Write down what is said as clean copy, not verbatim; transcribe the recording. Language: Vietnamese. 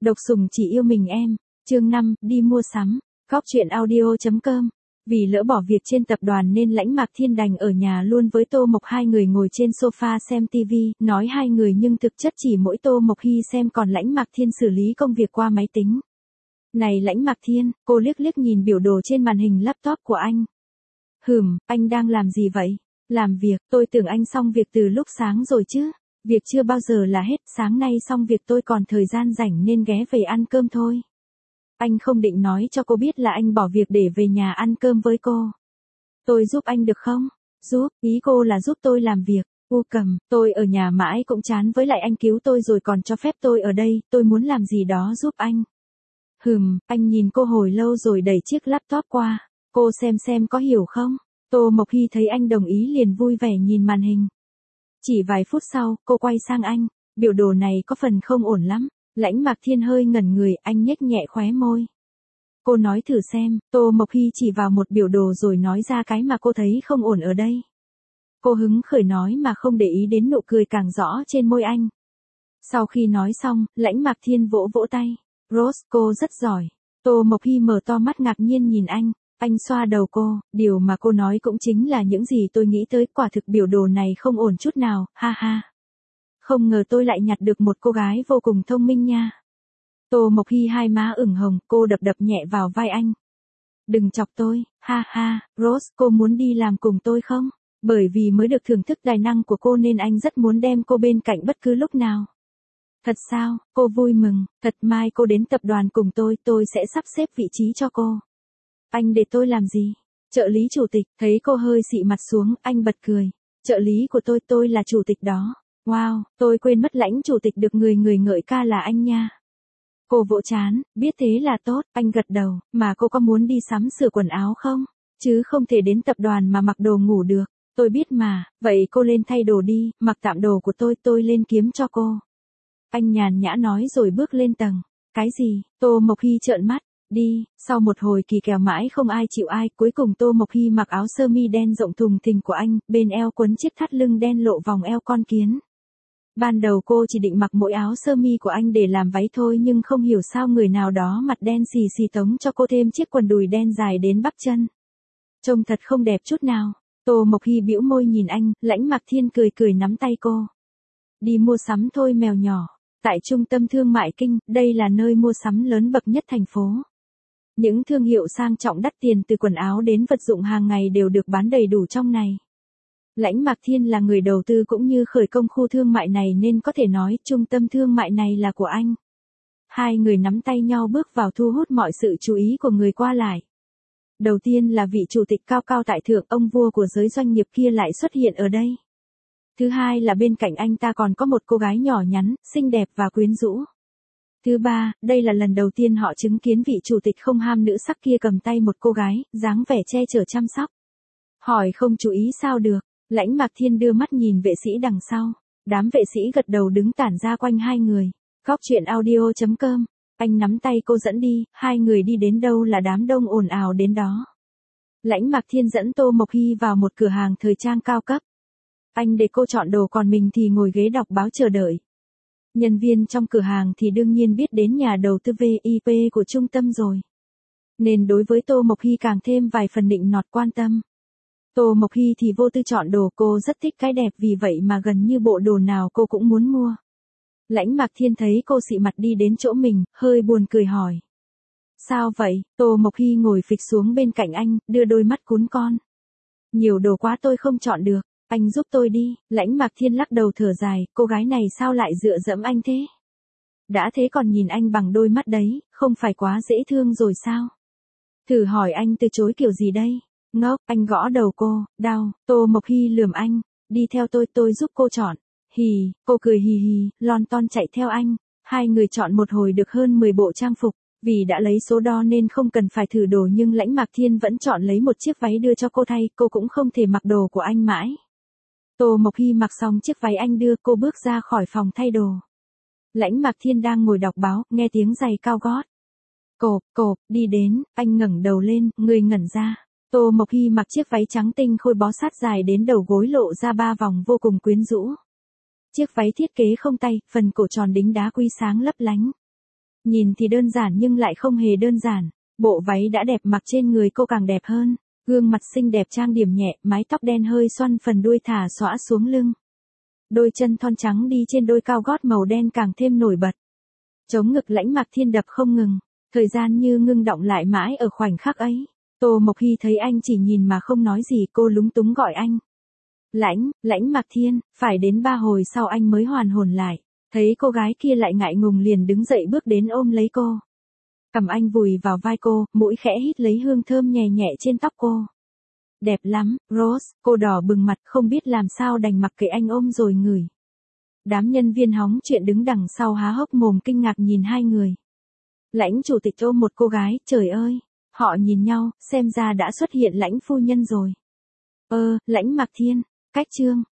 Độc sủng chỉ yêu mình em. Chương 5, đi mua sắm. Góc truyện audio.com. Vì lỡ bỏ việc trên tập đoàn nên Lãnh Mạc Thiên đành ở nhà luôn với Tô Mộc, hai người ngồi trên sofa xem TV, nói hai người nhưng thực chất chỉ mỗi Tô Mộc Hy xem, còn Lãnh Mạc Thiên xử lý công việc qua máy tính. Này Lãnh Mạc Thiên, cô liếc liếc nhìn biểu đồ trên màn hình laptop của anh. Anh đang làm gì vậy? Làm việc, tôi tưởng anh xong việc từ lúc sáng rồi chứ. Việc chưa bao giờ là hết, sáng nay xong việc tôi còn thời gian rảnh nên ghé về ăn cơm thôi. Anh không định nói cho cô biết là anh bỏ việc để về nhà ăn cơm với cô. Tôi giúp anh được không? Giúp, ý cô là giúp tôi làm việc. Cầm, tôi ở nhà mãi cũng chán, với lại anh cứu tôi rồi còn cho phép tôi ở đây, tôi muốn làm gì đó giúp anh. Anh nhìn cô hồi lâu rồi đẩy chiếc laptop qua. Cô xem có hiểu không? Tô Mộc Hy thấy anh đồng ý liền vui vẻ nhìn màn hình. Chỉ vài phút sau, cô quay sang anh, biểu đồ này có phần không ổn lắm. Lãnh Mạc Thiên hơi ngẩn người, anh nhếch nhẹ khóe môi. Cô nói thử xem. Tô Mộc Hy chỉ vào một biểu đồ rồi nói ra cái mà cô thấy không ổn ở đây. Cô hứng khởi nói mà không để ý đến nụ cười càng rõ trên môi anh. Sau khi nói xong, Lãnh Mạc Thiên vỗ vỗ tay. Rose, cô rất giỏi. Tô Mộc Hy mở to mắt ngạc nhiên nhìn anh. Anh xoa đầu cô, điều mà cô nói cũng chính là những gì tôi nghĩ tới, quả thực biểu đồ này không ổn chút nào, ha ha. Không ngờ tôi lại nhặt được một cô gái vô cùng thông minh nha. Tô Mộc Hy hai má ửng hồng, cô đập nhẹ vào vai anh. Đừng chọc tôi, ha ha. Rose, cô muốn đi làm cùng tôi không? Bởi vì mới được thưởng thức tài năng của cô nên anh rất muốn đem cô bên cạnh bất cứ lúc nào. Thật sao? Cô vui mừng. Thật, mai cô đến tập đoàn cùng tôi sẽ sắp xếp vị trí cho cô. Anh để tôi làm gì? Trợ lý chủ tịch. Thấy cô hơi xị mặt xuống, anh bật cười. Trợ lý của tôi là chủ tịch đó. Wow, tôi quên mất Lãnh chủ tịch được người ngợi ca là anh nha. Cô vỗ trán, biết thế là tốt. Anh gật đầu. Mà cô có muốn đi sắm sửa quần áo không? Chứ không thể đến tập đoàn mà mặc đồ ngủ được. Tôi biết mà, vậy cô lên thay đồ đi, mặc tạm đồ của tôi lên kiếm cho cô. Anh nhàn nhã nói rồi bước lên tầng. Cái gì? Tô Mộc Hy trợn mắt. Đi. Sau một hồi kỳ kèo mãi không ai chịu ai, cuối cùng Tô Mộc Hy mặc áo sơ mi đen rộng thùng thình của anh, bên eo quấn chiếc thắt lưng đen lộ vòng eo con kiến. Ban đầu cô chỉ định mặc mỗi áo sơ mi của anh để làm váy thôi, nhưng không hiểu sao người nào đó mặt đen xì xì tống cho cô thêm chiếc quần đùi đen dài đến bắp chân. Trông thật không đẹp chút nào. Tô Mộc Hy bĩu môi nhìn anh, Lãnh Mạc Thiên cười nắm tay cô. Đi mua sắm thôi mèo nhỏ. Tại trung tâm thương mại Kinh, đây là nơi mua sắm lớn bậc nhất thành phố. Những thương hiệu sang trọng đắt tiền từ quần áo đến vật dụng hàng ngày đều được bán đầy đủ trong này. Lãnh Mạc Thiên là người đầu tư cũng như khởi công khu thương mại này nên có thể nói trung tâm thương mại này là của anh. Hai người nắm tay nhau bước vào thu hút mọi sự chú ý của người qua lại. Đầu tiên là vị chủ tịch cao cao tại thượng, ông vua của giới doanh nghiệp kia lại xuất hiện ở đây. Thứ hai là bên cạnh anh ta còn có một cô gái nhỏ nhắn, xinh đẹp và quyến rũ. Thứ ba, đây là lần đầu tiên họ chứng kiến vị chủ tịch không ham nữ sắc kia cầm tay một cô gái, dáng vẻ che chở chăm sóc. Hỏi không chú ý sao được, Lãnh Mạc Thiên đưa mắt nhìn vệ sĩ đằng sau. Đám vệ sĩ gật đầu đứng tản ra quanh hai người. Góc truyện audio.com. Anh nắm tay cô dẫn đi, hai người đi đến đâu là đám đông ồn ào đến đó. Lãnh Mạc Thiên dẫn Tô Mộc Hy vào một cửa hàng thời trang cao cấp. Anh để cô chọn đồ còn mình thì ngồi ghế đọc báo chờ đợi. Nhân viên trong cửa hàng thì đương nhiên biết đến nhà đầu tư VIP của trung tâm rồi. Nên đối với Tô Mộc Hy càng thêm vài phần nịnh nọt quan tâm. Tô Mộc Hy thì vô tư chọn đồ, cô rất thích cái đẹp vì vậy mà gần như bộ đồ nào cô cũng muốn mua. Lãnh Mạc Thiên thấy cô xị mặt đi đến chỗ mình, hơi buồn cười hỏi. Sao vậy? Tô Mộc Hy ngồi phịch xuống bên cạnh anh, đưa đôi mắt cún con. Nhiều đồ quá tôi không chọn được. Anh giúp tôi đi. Lãnh Mạc Thiên lắc đầu thở dài, cô gái này sao lại dựa dẫm anh thế? Đã thế còn nhìn anh bằng đôi mắt đấy, không phải quá dễ thương rồi sao? Thử hỏi anh từ chối kiểu gì đây? Ngốc, anh gõ đầu cô, đau. Tô Mộc Hy lườm anh, đi theo tôi giúp cô chọn. Hì, cô cười hì hì, lon ton chạy theo anh. Hai người chọn một hồi được hơn 10 bộ trang phục. Vì đã lấy số đo nên không cần phải thử đồ, nhưng Lãnh Mạc Thiên vẫn chọn lấy một chiếc váy đưa cho cô thay, cô cũng không thể mặc đồ của anh mãi. Tô Mộc Hy mặc xong chiếc váy anh đưa, cô bước ra khỏi phòng thay đồ. Lãnh Mạc Thiên đang ngồi đọc báo, nghe tiếng giày cao gót. Cộp, đi đến, anh ngẩng đầu lên, người ngẩn ra. Tô Mộc Hy mặc chiếc váy trắng tinh khôi bó sát dài đến đầu gối lộ ra 3 vòng vô cùng quyến rũ. Chiếc váy thiết kế không tay, phần cổ tròn đính đá quý sáng lấp lánh. Nhìn thì đơn giản nhưng lại không hề đơn giản. Bộ váy đã đẹp mặc trên người cô càng đẹp hơn. Gương mặt xinh đẹp trang điểm nhẹ, mái tóc đen hơi xoăn phần đuôi thả xõa xuống lưng. Đôi chân thon trắng đi trên đôi cao gót màu đen càng thêm nổi bật. Chống ngực Lãnh Mạc Thiên đập không ngừng. Thời gian như ngưng đọng lại mãi ở khoảnh khắc ấy. Tô Mộc Hy thấy anh chỉ nhìn mà không nói gì, cô lúng túng gọi anh. Lãnh Mạc Thiên, phải đến 3 hồi sau anh mới hoàn hồn lại. Thấy cô gái kia lại ngại ngùng liền đứng dậy bước đến ôm lấy cô. Cầm anh vùi vào vai cô, mũi khẽ hít lấy hương thơm nhẹ nhẹ trên tóc cô. Đẹp lắm, Rose, cô đỏ bừng mặt không biết làm sao đành mặc kệ anh ôm rồi ngửi. Đám nhân viên hóng chuyện đứng đằng sau há hốc mồm kinh ngạc nhìn hai người. Lãnh chủ tịch ôm một cô gái, trời ơi, họ nhìn nhau, xem ra đã xuất hiện Lãnh phu nhân rồi. Lãnh Mạc Thiên, cách chương.